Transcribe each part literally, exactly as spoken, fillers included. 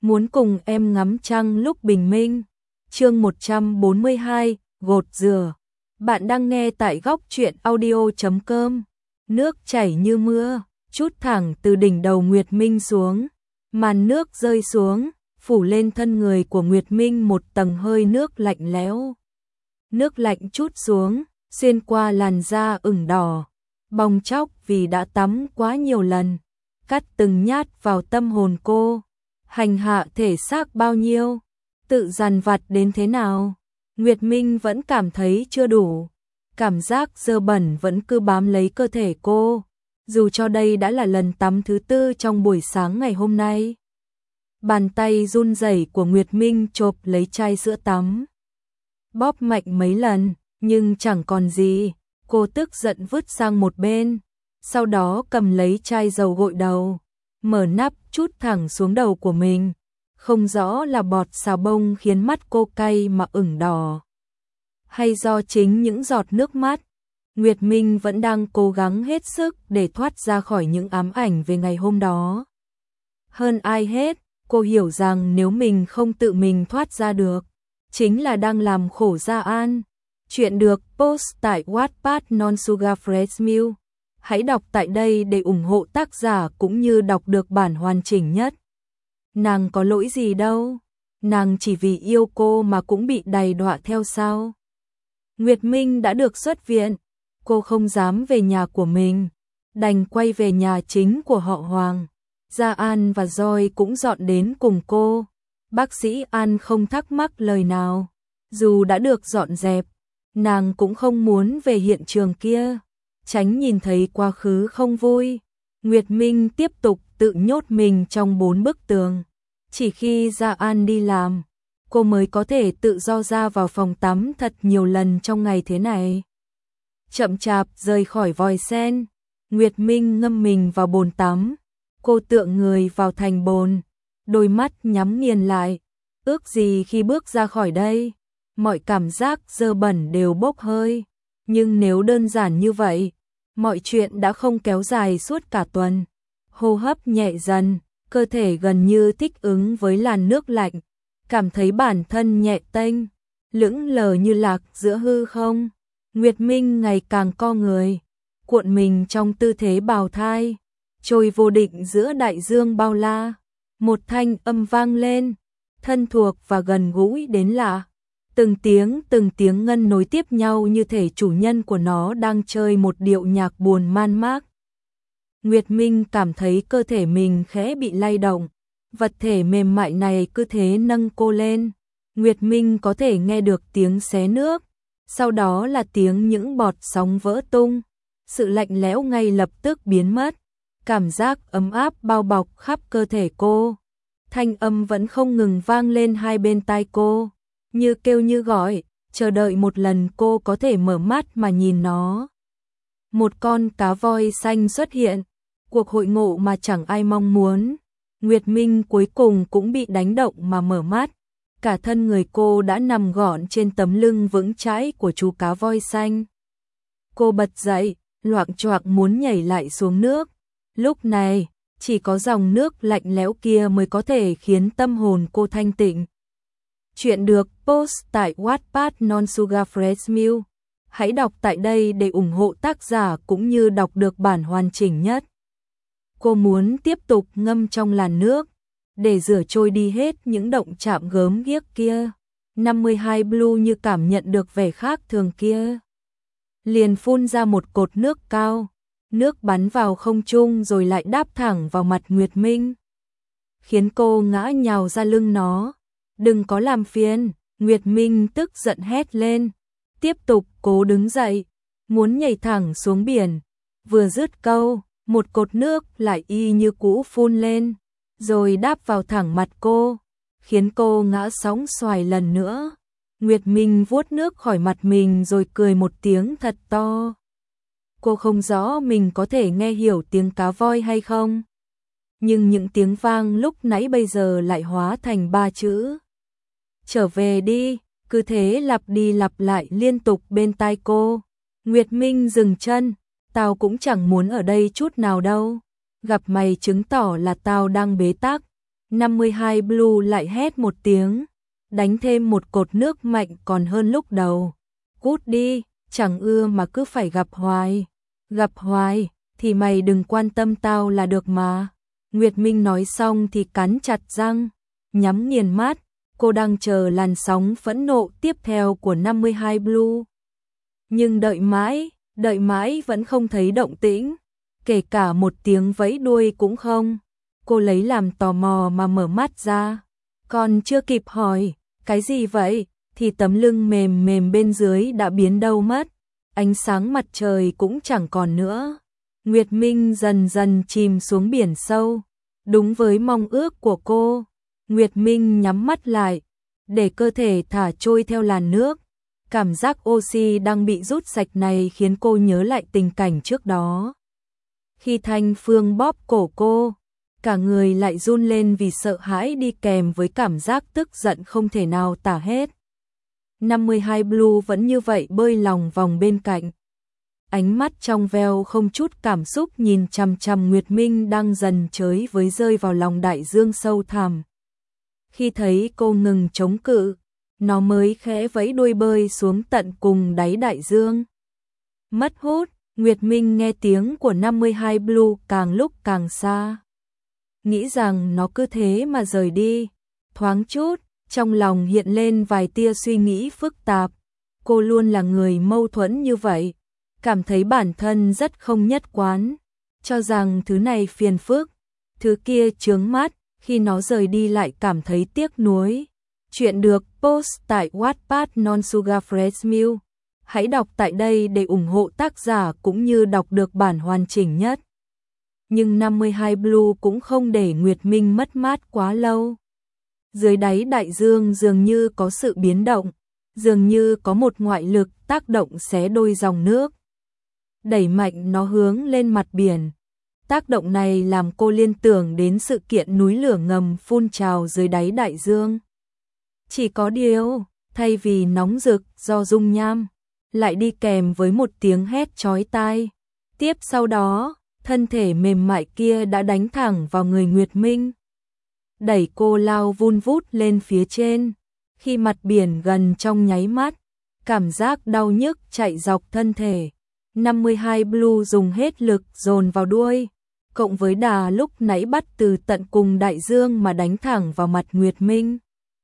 muốn cùng em ngắm trăng lúc bình minh. Chương một trăm bốn mươi hai, gột rửa. Bạn đang nghe tại góc truyện audio chấm com. Nước chảy như mưa, trút thẳng từ đỉnh đầu Nguyệt Minh xuống. Màn nước rơi xuống, phủ lên thân người của Nguyệt Minh một tầng hơi nước lạnh lẽo. Nước lạnh trút xuống, xuyên qua làn da ửng đỏ, bong tróc vì đã tắm quá nhiều lần, cắt từng nhát vào tâm hồn cô, hành hạ thể xác bao nhiêu, tự dằn vặt đến thế nào. Nguyệt Minh vẫn cảm thấy chưa đủ, cảm giác dơ bẩn vẫn cứ bám lấy cơ thể cô, dù cho đây đã là lần tắm thứ tư trong buổi sáng ngày hôm nay. Bàn tay run rẩy của Nguyệt Minh chộp lấy chai sữa tắm, bóp mạnh mấy lần, nhưng chẳng còn gì, cô tức giận vứt sang một bên, sau đó cầm lấy chai dầu gội đầu, mở nắp trút thẳng xuống đầu của mình, không rõ là bọt xà bông khiến mắt cô cay mà ửng đỏ, hay do chính những giọt nước mắt. Nguyệt Minh vẫn đang cố gắng hết sức để thoát ra khỏi những ám ảnh về ngày hôm đó. Hơn ai hết, cô hiểu rằng nếu mình không tự mình thoát ra được, chính là đang làm khổ Gia An. Chuyện được post tại Wattpad Non Sugar Fresh Milk. Hãy đọc tại đây để ủng hộ tác giả cũng như đọc được bản hoàn chỉnh nhất. Nàng có lỗi gì đâu, nàng chỉ vì yêu cô mà cũng bị đày đọa theo sao. Nguyệt Minh đã được xuất viện, cô không dám về nhà của mình, đành quay về nhà chính của họ Hoàng. Gia An và Joy cũng dọn đến cùng cô. Bác sĩ An không thắc mắc lời nào, dù đã được dọn dẹp, nàng cũng không muốn về hiện trường kia, tránh nhìn thấy quá khứ không vui. Nguyệt Minh tiếp tục tự nhốt mình trong bốn bức tường. Chỉ khi Gia An đi làm, cô mới có thể tự do ra vào phòng tắm thật nhiều lần trong ngày thế này. Chậm chạp rời khỏi vòi sen, Nguyệt Minh ngâm mình vào bồn tắm. Cô tựa người vào thành bồn, đôi mắt nhắm nghiền lại, ước gì khi bước ra khỏi đây, mọi cảm giác dơ bẩn đều bốc hơi. Nhưng nếu đơn giản như vậy, mọi chuyện đã không kéo dài suốt cả tuần. Hô hấp nhẹ dần, cơ thể gần như thích ứng với làn nước lạnh, cảm thấy bản thân nhẹ tênh, lững lờ như lạc giữa hư không. Nguyệt Minh ngày càng co người, cuộn mình trong tư thế bào thai, trôi vô định giữa đại dương bao la. Một thanh âm vang lên, thân thuộc và gần gũi đến lạ. Từng tiếng từng tiếng ngân nối tiếp nhau như thể chủ nhân của nó đang chơi một điệu nhạc buồn man mác. Nguyệt Minh cảm thấy cơ thể mình khẽ bị lay động, vật thể mềm mại này cứ thế nâng cô lên. Nguyệt Minh có thể nghe được tiếng xé nước, sau đó là tiếng những bọt sóng vỡ tung. Sự lạnh lẽo ngay lập tức biến mất, cảm giác ấm áp bao bọc khắp cơ thể cô. Thanh âm vẫn không ngừng vang lên hai bên tai cô, như kêu như gọi, chờ đợi một lần cô có thể mở mắt mà nhìn nó. Một con cá voi xanh xuất hiện, cuộc hội ngộ mà chẳng ai mong muốn. Nguyệt Minh cuối cùng cũng bị đánh động mà mở mắt, cả thân người cô đã nằm gọn trên tấm lưng vững chãi của chú cá voi xanh. Cô bật dậy, loạng choạng muốn nhảy lại xuống nước. Lúc này, chỉ có dòng nước lạnh lẽo kia mới có thể khiến tâm hồn cô thanh tịnh. Chuyện được post tại Wattpad Non Sugar Fresh Milk. Hãy đọc tại đây để ủng hộ tác giả cũng như đọc được bản hoàn chỉnh nhất. Cô muốn tiếp tục ngâm trong làn nước, để rửa trôi đi hết những động chạm gớm ghiếc kia. năm mươi hai Blue như cảm nhận được vẻ khác thường kia, liền phun ra một cột nước cao. Nước bắn vào không trung rồi lại đáp thẳng vào mặt Nguyệt Minh, khiến cô ngã nhào ra lưng nó. Đừng có làm phiền, Nguyệt Minh tức giận hét lên, tiếp tục cố đứng dậy, muốn nhảy thẳng xuống biển. Vừa dứt câu, một cột nước lại y như cũ phun lên, rồi đáp vào thẳng mặt cô, khiến cô ngã sóng xoài lần nữa. Nguyệt Minh vuốt nước khỏi mặt mình rồi cười một tiếng thật to. Cô không rõ mình có thể nghe hiểu tiếng cá voi hay không, nhưng những tiếng vang lúc nãy bây giờ lại hóa thành ba chữ: trở về đi. Cứ thế lặp đi lặp lại liên tục bên tai cô. Nguyệt Minh dừng chân, tao cũng chẳng muốn ở đây chút nào đâu, gặp mày chứng tỏ là tao đang bế tắc, năm mươi hai Blue lại hét một tiếng, đánh thêm một cột nước mạnh còn hơn lúc đầu. Cút đi, chẳng ưa mà cứ phải gặp hoài. Gặp hoài, thì mày đừng quan tâm tao là được mà. Nguyệt Minh nói xong thì cắn chặt răng, nhắm nghiền mắt, cô đang chờ làn sóng phẫn nộ tiếp theo của năm mươi hai Blue. Nhưng đợi mãi, đợi mãi vẫn không thấy động tĩnh, kể cả một tiếng vẫy đuôi cũng không. Cô lấy làm tò mò mà mở mắt ra, còn chưa kịp hỏi, cái gì vậy, thì tấm lưng mềm mềm bên dưới đã biến đâu mất, ánh sáng mặt trời cũng chẳng còn nữa. Nguyệt Minh dần dần chìm xuống biển sâu, đúng với mong ước của cô. Nguyệt Minh nhắm mắt lại, để cơ thể thả trôi theo làn nước. Cảm giác oxy đang bị rút sạch này khiến cô nhớ lại tình cảnh trước đó. Khi Thanh Phương bóp cổ cô, cả người lại run lên vì sợ hãi đi kèm với cảm giác tức giận không thể nào tả hết. năm mươi hai Blue vẫn như vậy bơi lòng vòng bên cạnh. Ánh mắt trong veo không chút cảm xúc nhìn chằm chằm Nguyệt Minh đang dần chới với rơi vào lòng đại dương sâu thẳm. Khi thấy cô ngừng chống cự, nó mới khẽ vẫy đuôi bơi xuống tận cùng đáy đại dương. Mất hút, Nguyệt Minh nghe tiếng của năm mươi hai Blue càng lúc càng xa. Nghĩ rằng nó cứ thế mà rời đi. Thoáng chút, trong lòng hiện lên vài tia suy nghĩ phức tạp. Cô luôn là người mâu thuẫn như vậy, cảm thấy bản thân rất không nhất quán, cho rằng thứ này phiền phức, thứ kia chướng mắt, khi nó rời đi lại cảm thấy tiếc nuối. Chuyện được post tại Wattpad Non Sugar Fresh Milk. Hãy đọc tại đây để ủng hộ tác giả cũng như đọc được bản hoàn chỉnh nhất. Nhưng năm mươi hai Blue cũng không để Nguyệt Minh mất mát quá lâu. Dưới đáy đại dương dường như có sự biến động, dường như có một ngoại lực tác động xé đôi dòng nước, đẩy mạnh nó hướng lên mặt biển. Tác động này làm cô liên tưởng đến sự kiện núi lửa ngầm phun trào dưới đáy đại dương. Chỉ có điều, thay vì nóng rực do dung nham, lại đi kèm với một tiếng hét chói tai. Tiếp sau đó, thân thể mềm mại kia đã đánh thẳng vào người Nguyệt Minh, đẩy cô lao vun vút lên phía trên. Khi mặt biển gần trong nháy mắt, cảm giác đau nhức chạy dọc thân thể. năm mươi hai Blue dùng hết lực dồn vào đuôi, cộng với đà lúc nãy bắt từ tận cùng đại dương mà đánh thẳng vào mặt Nguyệt Minh,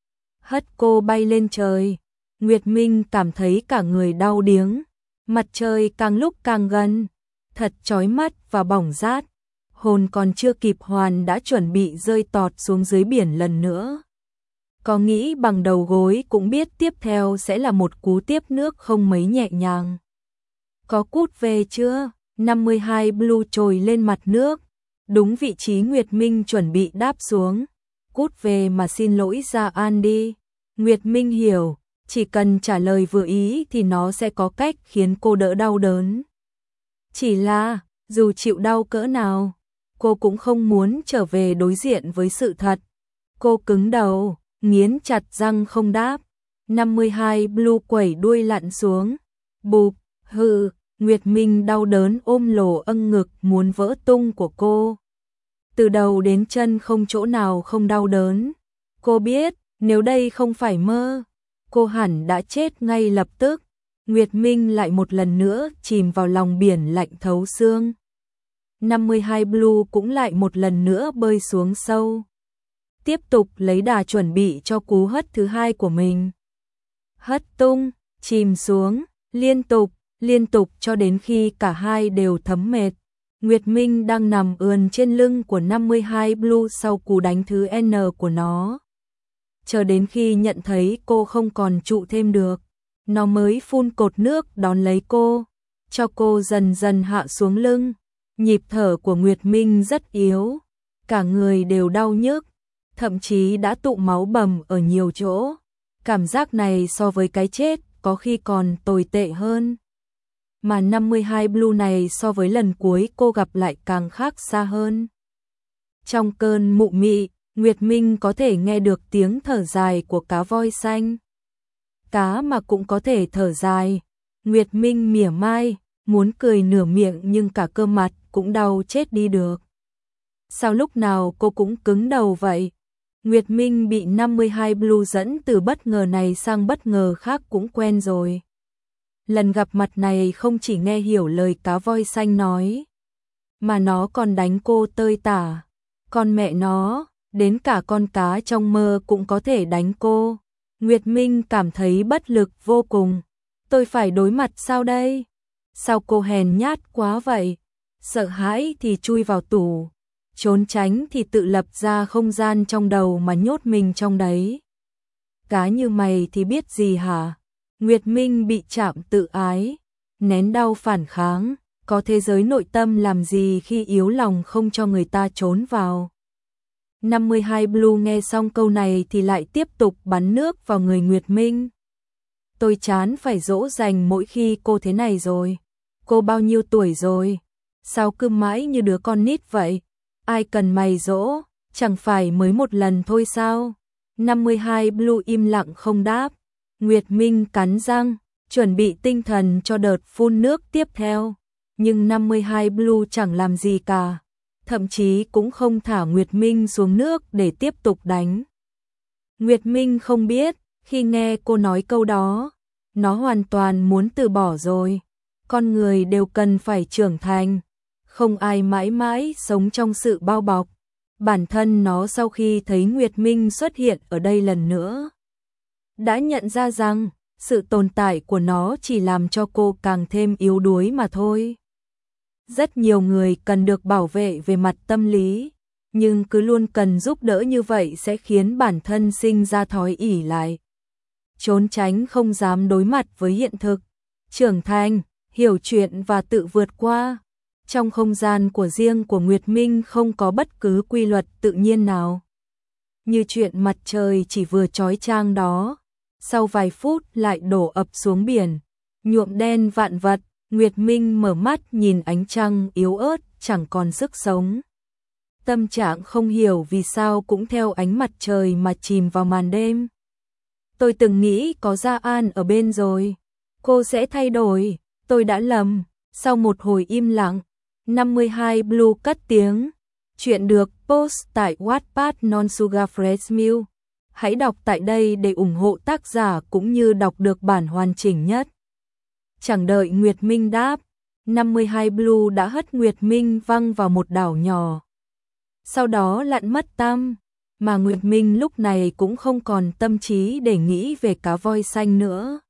hất cô bay lên trời. Nguyệt Minh cảm thấy cả người đau điếng, mặt trời càng lúc càng gần, thật chói mắt và bỏng rát. Hồn còn chưa kịp hoàn đã chuẩn bị rơi tọt xuống dưới biển lần nữa. Có nghĩ bằng đầu gối cũng biết tiếp theo sẽ là một cú tiếp nước không mấy nhẹ nhàng. Có cút về chưa? năm mươi hai Blue trồi lên mặt nước, đúng vị trí Nguyệt Minh chuẩn bị đáp xuống. Cút về mà xin lỗi Gia An đi. Nguyệt Minh hiểu, chỉ cần trả lời vừa ý thì nó sẽ có cách khiến cô đỡ đau đớn. Chỉ là, dù chịu đau cỡ nào, cô cũng không muốn trở về đối diện với sự thật. Cô cứng đầu, nghiến chặt răng không đáp. năm mươi hai Blue quẩy đuôi lặn xuống. Bụp, hừ, Nguyệt Minh đau đớn ôm lồ âng ngực muốn vỡ tung của cô. Từ đầu đến chân không chỗ nào không đau đớn. Cô biết, nếu đây không phải mơ, cô hẳn đã chết ngay lập tức. Nguyệt Minh lại một lần nữa chìm vào lòng biển lạnh thấu xương. năm mươi hai Blue cũng lại một lần nữa bơi xuống sâu, tiếp tục lấy đà chuẩn bị cho cú hất thứ hai của mình. Hất tung, chìm xuống, liên tục, liên tục cho đến khi cả hai đều thấm mệt. Nguyệt Minh đang nằm ườn trên lưng của năm mươi hai Blue sau cú đánh thứ N của nó. Chờ đến khi nhận thấy cô không còn trụ thêm được, nó mới phun cột nước đón lấy cô, cho cô dần dần hạ xuống lưng. Nhịp thở của Nguyệt Minh rất yếu, cả người đều đau nhức, thậm chí đã tụ máu bầm ở nhiều chỗ. Cảm giác này so với cái chết có khi còn tồi tệ hơn. Mà năm mươi hai Blue này so với lần cuối cô gặp lại càng khác xa hơn. Trong cơn mụ mị, Nguyệt Minh có thể nghe được tiếng thở dài của cá voi xanh. Cá mà cũng có thể thở dài. Nguyệt Minh mỉa mai, muốn cười nửa miệng nhưng cả cơ mặt cũng đau chết đi được. Sao lúc nào cô cũng cứng đầu vậy? Nguyệt Minh bị năm mươi hai Blue dẫn từ bất ngờ này sang bất ngờ khác cũng quen rồi. Lần gặp mặt này không chỉ nghe hiểu lời cá voi xanh nói, mà nó còn đánh cô tơi tả. Con mẹ nó, đến cả con cá trong mơ cũng có thể đánh cô. Nguyệt Minh cảm thấy bất lực vô cùng. Tôi phải đối mặt sao đây? Sao cô hèn nhát quá vậy? Sợ hãi thì chui vào tủ, trốn tránh thì tự lập ra không gian trong đầu mà nhốt mình trong đấy. Cá như mày thì biết gì hả? Nguyệt Minh bị chạm tự ái, nén đau phản kháng, có thế giới nội tâm làm gì khi yếu lòng không cho người ta trốn vào. năm mươi hai Blue nghe xong câu này thì lại tiếp tục bắn nước vào người Nguyệt Minh. Tôi chán phải dỗ dành mỗi khi cô thế này rồi. Cô bao nhiêu tuổi rồi? Sao cứ mãi như đứa con nít vậy? Ai cần mày dỗ, chẳng phải mới một lần thôi sao? năm mươi hai Blue im lặng không đáp. Nguyệt Minh cắn răng, chuẩn bị tinh thần cho đợt phun nước tiếp theo. Nhưng năm mươi hai Blue chẳng làm gì cả. Thậm chí cũng không thả Nguyệt Minh xuống nước để tiếp tục đánh. Nguyệt Minh không biết, khi nghe cô nói câu đó, nó hoàn toàn muốn từ bỏ rồi. Con người đều cần phải trưởng thành, không ai mãi mãi sống trong sự bao bọc. Bản thân nó sau khi thấy Nguyệt Minh xuất hiện ở đây lần nữa, đã nhận ra rằng sự tồn tại của nó chỉ làm cho cô càng thêm yếu đuối mà thôi. Rất nhiều người cần được bảo vệ về mặt tâm lý, nhưng cứ luôn cần giúp đỡ như vậy sẽ khiến bản thân sinh ra thói ỷ lại, trốn tránh không dám đối mặt với hiện thực. Trưởng thành, hiểu chuyện và tự vượt qua. Trong không gian của riêng của Nguyệt Minh không có bất cứ quy luật tự nhiên nào. Như chuyện mặt trời chỉ vừa chói chang đó, sau vài phút lại đổ ập xuống biển, nhuộm đen vạn vật. Nguyệt Minh mở mắt nhìn ánh trăng yếu ớt, chẳng còn sức sống. Tâm trạng không hiểu vì sao cũng theo ánh mặt trời mà chìm vào màn đêm. Tôi từng nghĩ có Gia An ở bên rồi, cô sẽ thay đổi, tôi đã lầm. Sau một hồi im lặng, năm mươi hai Blue cất tiếng. Chuyện được post tại Wattpad Non Sugar Fresh Milk. Hãy đọc tại đây để ủng hộ tác giả cũng như đọc được bản hoàn chỉnh nhất. Chẳng đợi Nguyệt Minh đáp, năm mươi hai Blue đã hất Nguyệt Minh văng vào một đảo nhỏ. Sau đó lặn mất tăm, mà Nguyệt Minh lúc này cũng không còn tâm trí để nghĩ về cá voi xanh nữa.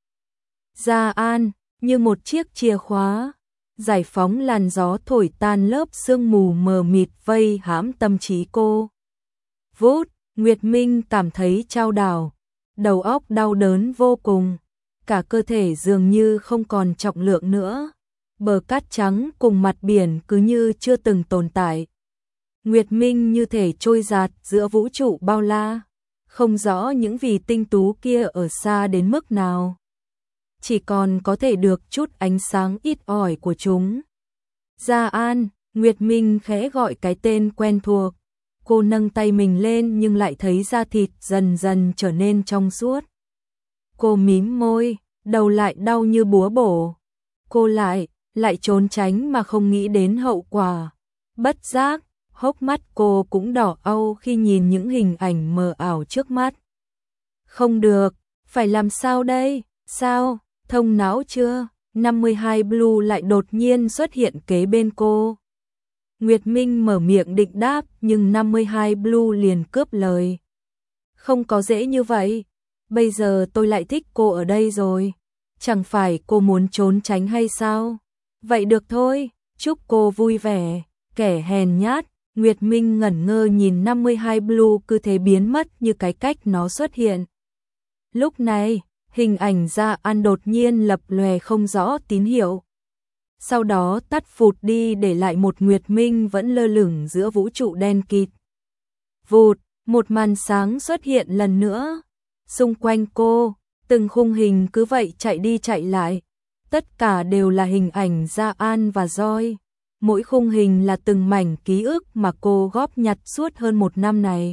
Gia An, như một chiếc chìa khóa, giải phóng làn gió thổi tan lớp sương mù mờ mịt vây hãm tâm trí cô. Vút, Nguyệt Minh cảm thấy chao đảo, đầu óc đau đớn vô cùng. Cả cơ thể dường như không còn trọng lượng nữa, bờ cát trắng cùng mặt biển cứ như chưa từng tồn tại. Nguyệt Minh như thể trôi dạt giữa vũ trụ bao la, không rõ những vì tinh tú kia ở xa đến mức nào. Chỉ còn có thể được chút ánh sáng ít ỏi của chúng. Gia An, Nguyệt Minh khẽ gọi cái tên quen thuộc. Cô nâng tay mình lên nhưng lại thấy da thịt dần dần trở nên trong suốt. Cô mím môi, đầu lại đau như búa bổ. Cô lại, lại trốn tránh mà không nghĩ đến hậu quả. Bất giác, hốc mắt cô cũng đỏ au khi nhìn những hình ảnh mờ ảo trước mắt. Không được, phải làm sao đây? Sao? Thông não chưa? năm mươi hai Blue lại đột nhiên xuất hiện kế bên cô. Nguyệt Minh mở miệng định đáp nhưng năm mươi hai Blue liền cướp lời. Không có dễ như vậy. Bây giờ tôi lại thích cô ở đây rồi. Chẳng phải cô muốn trốn tránh hay sao? Vậy được thôi, chúc cô vui vẻ. Kẻ hèn nhát, Nguyệt Minh ngẩn ngơ nhìn năm mươi hai Blue cứ thế biến mất như cái cách nó xuất hiện. Lúc này, hình ảnh Gia An đột nhiên lập lòe không rõ tín hiệu. Sau đó tắt phụt đi để lại một Nguyệt Minh vẫn lơ lửng giữa vũ trụ đen kịt. Vụt, một màn sáng xuất hiện lần nữa. Xung quanh cô, từng khung hình cứ vậy chạy đi chạy lại. Tất cả đều là hình ảnh Gia An và Joy. Mỗi khung hình là từng mảnh ký ức mà cô góp nhặt suốt hơn một năm này.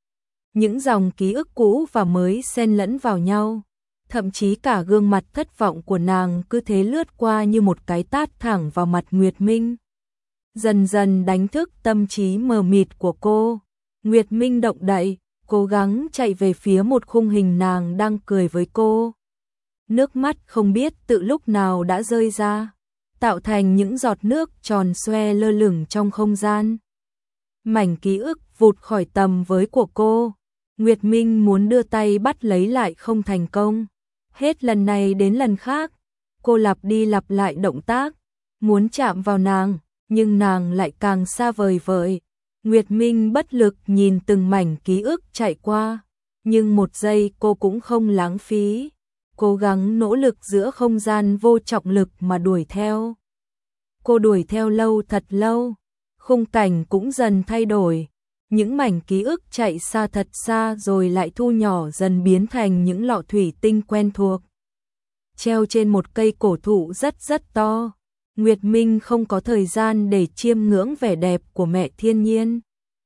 Những dòng ký ức cũ và mới xen lẫn vào nhau. Thậm chí cả gương mặt thất vọng của nàng cứ thế lướt qua như một cái tát thẳng vào mặt Nguyệt Minh. Dần dần đánh thức tâm trí mờ mịt của cô. Nguyệt Minh động đậy, cô cố gắng chạy về phía một khung hình nàng đang cười với cô. Nước mắt không biết tự lúc nào đã rơi ra, tạo thành những giọt nước tròn xoe lơ lửng trong không gian. Mảnh ký ức vụt khỏi tầm với của cô. Nguyệt Minh muốn đưa tay bắt lấy lại không thành công. Hết lần này đến lần khác, cô lặp đi lặp lại động tác, muốn chạm vào nàng, nhưng nàng lại càng xa vời vợi. Nguyệt Minh bất lực nhìn từng mảnh ký ức chạy qua, nhưng một giây cô cũng không lãng phí, cố gắng nỗ lực giữa không gian vô trọng lực mà đuổi theo. Cô đuổi theo lâu thật lâu, khung cảnh cũng dần thay đổi, những mảnh ký ức chạy xa thật xa rồi lại thu nhỏ dần biến thành những lọ thủy tinh quen thuộc. Treo trên một cây cổ thụ rất rất to, Nguyệt Minh không có thời gian để chiêm ngưỡng vẻ đẹp của mẹ thiên nhiên.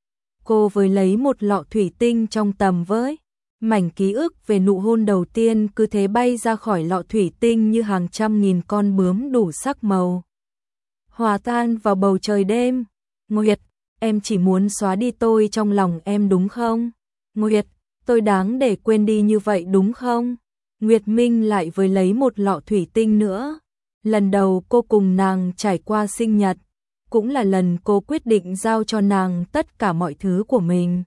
Cô với lấy một lọ thủy tinh trong tầm với, mảnh ký ức về nụ hôn đầu tiên cứ thế bay ra khỏi lọ thủy tinh như hàng trăm nghìn con bướm đủ sắc màu. Hòa tan vào bầu trời đêm. Nguyệt, em chỉ muốn xóa đi tôi trong lòng em đúng không? Nguyệt, tôi đáng để quên đi như vậy đúng không? Nguyệt Minh lại với lấy một lọ thủy tinh nữa. Lần đầu cô cùng nàng trải qua sinh nhật, cũng là lần cô quyết định giao cho nàng tất cả mọi thứ của mình.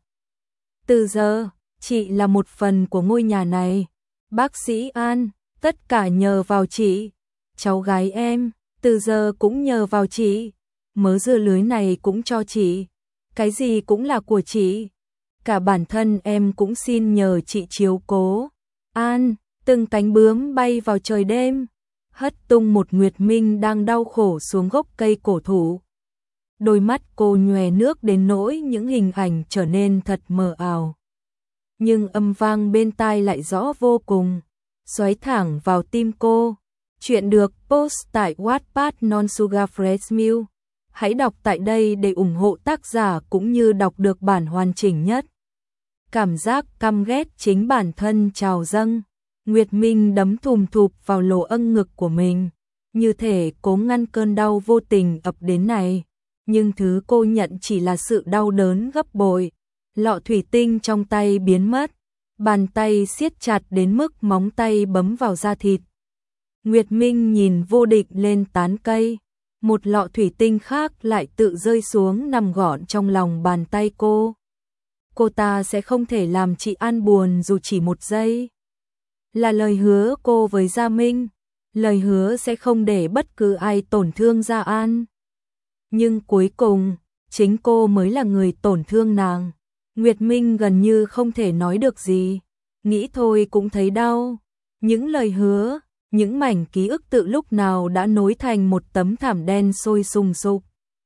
Từ giờ, chị là một phần của ngôi nhà này. Bác sĩ An, tất cả nhờ vào chị. Cháu gái em, từ giờ cũng nhờ vào chị. Mớ dưa lưới này cũng cho chị. Cái gì cũng là của chị. Cả bản thân em cũng xin nhờ chị chiếu cố. An, từng cánh bướm bay vào trời đêm, hất tung một Nguyệt Minh đang đau khổ xuống gốc cây cổ thụ. Đôi mắt cô nhòe nước đến nỗi những hình ảnh trở nên thật mờ ảo. Nhưng âm vang bên tai lại rõ vô cùng, xoáy thẳng vào tim cô. Chuyện được post tại Wattpad Non Sugar Fresh Milk. Hãy đọc tại đây để ủng hộ tác giả cũng như đọc được bản hoàn chỉnh nhất. Cảm giác căm ghét chính bản thân trào dâng. Nguyệt Minh đấm thùm thụp vào lỗ âng ngực của mình, như thể cố ngăn cơn đau vô tình ập đến này. Nhưng thứ cô nhận chỉ là sự đau đớn gấp bội. Lọ thủy tinh trong tay biến mất, bàn tay siết chặt đến mức móng tay bấm vào da thịt. Nguyệt Minh nhìn vô định lên tán cây, một lọ thủy tinh khác lại tự rơi xuống nằm gọn trong lòng bàn tay cô. Cô ta sẽ không thể làm chị An buồn dù chỉ một giây. Là lời hứa cô với Gia Minh, lời hứa sẽ không để bất cứ ai tổn thương Gia An. Nhưng cuối cùng, chính cô mới là người tổn thương nàng. Nguyệt Minh gần như không thể nói được gì, nghĩ thôi cũng thấy đau. Những lời hứa, những mảnh ký ức tự lúc nào đã nối thành một tấm thảm đen sôi sùng sục.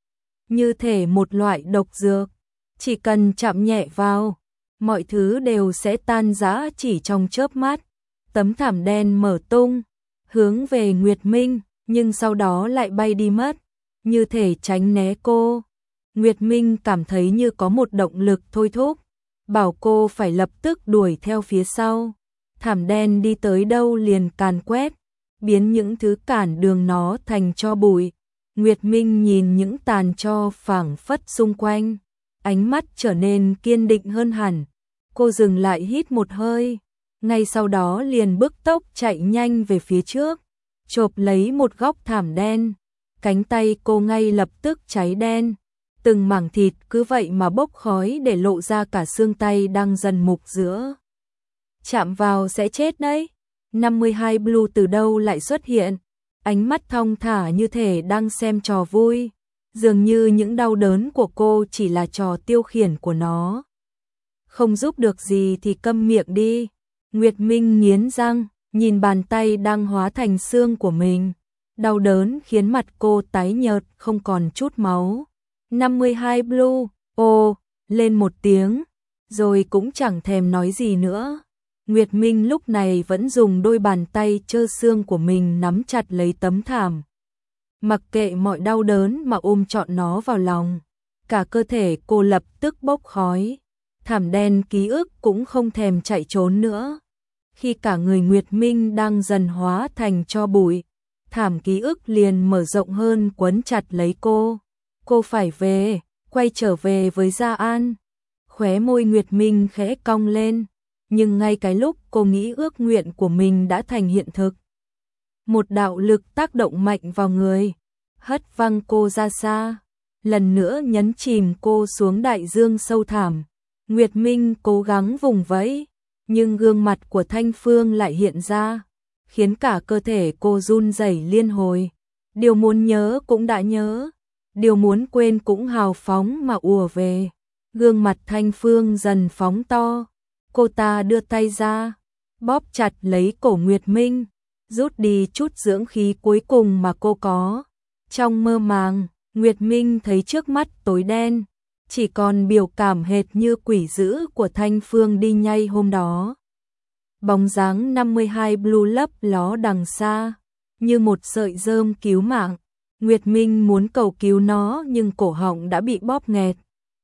Như thể một loại độc dược, chỉ cần chạm nhẹ vào, mọi thứ đều sẽ tan rã chỉ trong chớp mắt. Tấm thảm đen mở tung, hướng về Nguyệt Minh, nhưng sau đó lại bay đi mất, như thể tránh né cô. Nguyệt Minh cảm thấy như có một động lực thôi thúc, bảo cô phải lập tức đuổi theo phía sau. Thảm đen đi tới đâu liền càn quét, biến những thứ cản đường nó thành tro bụi. Nguyệt Minh nhìn những tàn tro phảng phất xung quanh, ánh mắt trở nên kiên định hơn hẳn. Cô dừng lại hít một hơi, ngay sau đó liền bứt tốc chạy nhanh về phía trước, chộp lấy một góc thảm đen. Cánh tay cô ngay lập tức cháy đen, từng mảng thịt cứ vậy mà bốc khói để lộ ra cả xương tay đang dần mục giữa. Chạm vào sẽ chết đấy. năm mươi hai Blue từ đâu lại xuất hiện, ánh mắt thong thả như thể đang xem trò vui, dường như những đau đớn của cô chỉ là trò tiêu khiển của nó. Không giúp được gì thì câm miệng đi. Nguyệt Minh nghiến răng, nhìn bàn tay đang hóa thành xương của mình. Đau đớn khiến mặt cô tái nhợt không còn chút máu. năm mươi hai Blue, ô, lên một tiếng, rồi cũng chẳng thèm nói gì nữa. Nguyệt Minh lúc này vẫn dùng đôi bàn tay trơ xương của mình nắm chặt lấy tấm thảm. Mặc kệ mọi đau đớn mà ôm trọn nó vào lòng. Cả cơ thể cô lập tức bốc khói. Thảm đen ký ức cũng không thèm chạy trốn nữa. Khi cả người Nguyệt Minh đang dần hóa thành tro bụi, thảm ký ức liền mở rộng hơn quấn chặt lấy cô. Cô phải về, quay trở về với Gia An. Khóe môi Nguyệt Minh khẽ cong lên, nhưng ngay cái lúc cô nghĩ ước nguyện của mình đã thành hiện thực. Một đạo lực tác động mạnh vào người, hất văng cô ra xa, lần nữa nhấn chìm cô xuống đại dương sâu thẳm. Nguyệt Minh cố gắng vùng vẫy, nhưng gương mặt của Thanh Phương lại hiện ra, khiến cả cơ thể cô run rẩy liên hồi. Điều muốn nhớ cũng đã nhớ, điều muốn quên cũng hào phóng mà ùa về. Gương mặt Thanh Phương dần phóng to, cô ta đưa tay ra, bóp chặt lấy cổ Nguyệt Minh, rút đi chút dưỡng khí cuối cùng mà cô có. Trong mơ màng, Nguyệt Minh thấy trước mắt tối đen, chỉ còn biểu cảm hệt như quỷ dữ của Thanh Phương đi nhây hôm đó. Bóng dáng năm mươi hai Blue lấp ló đằng xa, như một sợi rơm cứu mạng. Nguyệt Minh muốn cầu cứu nó nhưng cổ họng đã bị bóp nghẹt.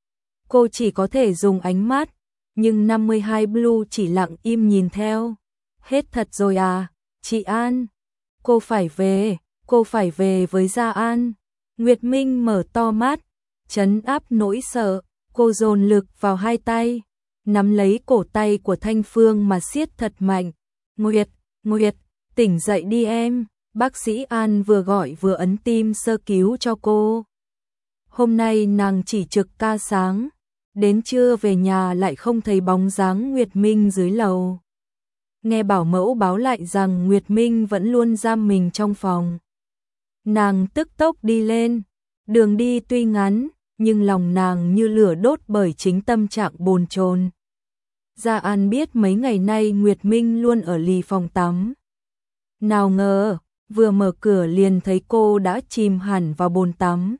Cô chỉ có thể dùng ánh mắt, nhưng năm mươi hai Blue chỉ lặng im nhìn theo. Hết thật rồi à, chị An? Cô phải về, cô phải về với Gia An. Nguyệt Minh mở to mắt, trấn áp nỗi sợ, cô dồn lực vào hai tay, nắm lấy cổ tay của Thanh Phương mà siết thật mạnh. Nguyệt, Nguyệt, tỉnh dậy đi em, bác sĩ An vừa gọi vừa ấn tim sơ cứu cho cô. Hôm nay nàng chỉ trực ca sáng, đến trưa về nhà lại không thấy bóng dáng Nguyệt Minh dưới lầu. Nghe bảo mẫu báo lại rằng Nguyệt Minh vẫn luôn giam mình trong phòng. Nàng tức tốc đi lên, đường đi tuy ngắn, nhưng lòng nàng như lửa đốt bởi chính tâm trạng bồn chồn. Gia An biết mấy ngày nay Nguyệt Minh luôn ở lì phòng tắm. Nào ngờ, vừa mở cửa liền thấy cô đã chìm hẳn vào bồn tắm.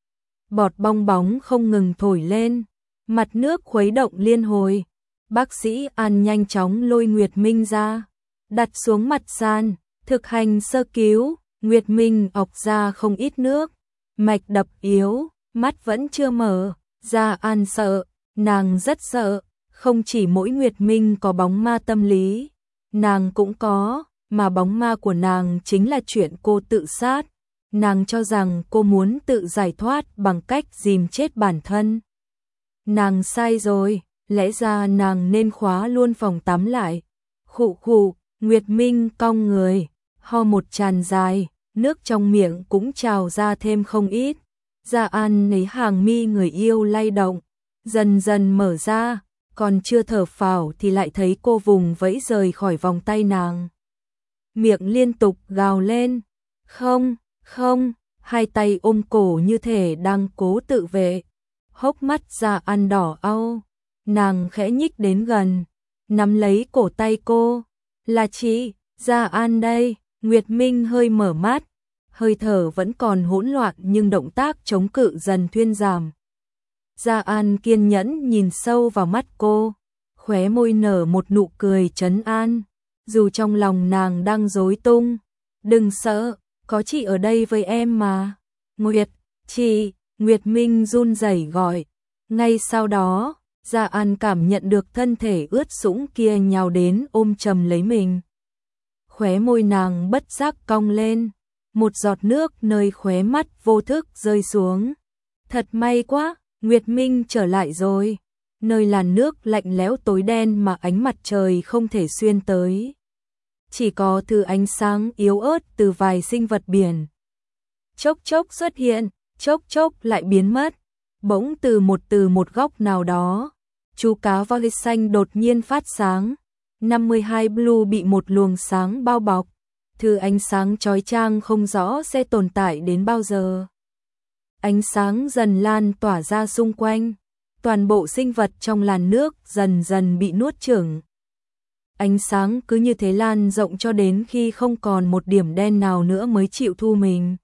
Bọt bong bóng không ngừng thổi lên, mặt nước khuấy động liên hồi. Bác sĩ An nhanh chóng lôi Nguyệt Minh ra, đặt xuống mặt sàn, thực hành sơ cứu. Nguyệt Minh ọc ra không ít nước, mạch đập yếu, mắt vẫn chưa mở. Gia An sợ, nàng rất sợ, không chỉ mỗi Nguyệt Minh có bóng ma tâm lý, nàng cũng có, mà bóng ma của nàng chính là chuyện cô tự sát. Nàng cho rằng cô muốn tự giải thoát bằng cách dìm chết bản thân. Nàng sai rồi, lẽ ra nàng nên khóa luôn phòng tắm lại. Khụ khụ, Nguyệt Minh cong người, ho một tràn dài, nước trong miệng cũng trào ra thêm không ít. Gia An lấy hàng mi người yêu lay động, dần dần mở ra, còn chưa thở phào thì lại thấy cô vùng vẫy rời khỏi vòng tay nàng. Miệng liên tục gào lên, không, không, hai tay ôm cổ như thể đang cố tự vệ. Hốc mắt Gia An đỏ au, nàng khẽ nhích đến gần, nắm lấy cổ tay cô. Là chị, Gia An đây. Nguyệt Minh hơi mở mắt, hơi thở vẫn còn hỗn loạn nhưng động tác chống cự dần thuyên giảm. Gia An kiên nhẫn nhìn sâu vào mắt cô, khóe môi nở một nụ cười trấn an, dù trong lòng nàng đang rối tung. Đừng sợ, có chị ở đây với em mà. Nguyệt, chị, Nguyệt Minh run rẩy gọi. Ngay sau đó, Gia An cảm nhận được thân thể ướt sũng kia nhào đến ôm chầm lấy mình. Khóe môi nàng bất giác cong lên, một giọt nước nơi khóe mắt vô thức rơi xuống. Thật may quá, Nguyệt Minh trở lại rồi. Nơi làn nước lạnh lẽo tối đen mà ánh mặt trời không thể xuyên tới. Chỉ có thứ ánh sáng yếu ớt từ vài sinh vật biển. Chốc chốc xuất hiện, chốc chốc lại biến mất. Bỗng từ một từ một góc nào đó, chú cá voi xanh đột nhiên phát sáng. năm mươi hai Blue bị một luồng sáng bao bọc, thứ ánh sáng chói chang không rõ sẽ tồn tại đến bao giờ. Ánh sáng dần lan tỏa ra xung quanh, toàn bộ sinh vật trong làn nước dần dần bị nuốt chửng. Ánh sáng cứ như thế lan rộng cho đến khi không còn một điểm đen nào nữa mới chịu thu mình.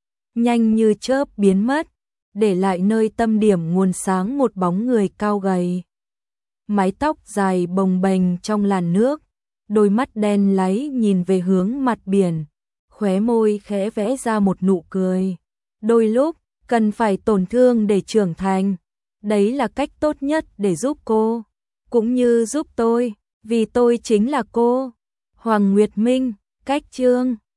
Nhanh như chớp biến mất, để lại nơi tâm điểm nguồn sáng một bóng người cao gầy. Mái tóc dài bồng bềnh trong làn nước, đôi mắt đen láy nhìn về hướng mặt biển, khóe môi khẽ vẽ ra một nụ cười. Đôi lúc, cần phải tổn thương để trưởng thành, đấy là cách tốt nhất để giúp cô, cũng như giúp tôi, vì tôi chính là cô. Hoàng Nguyệt Minh, cách chương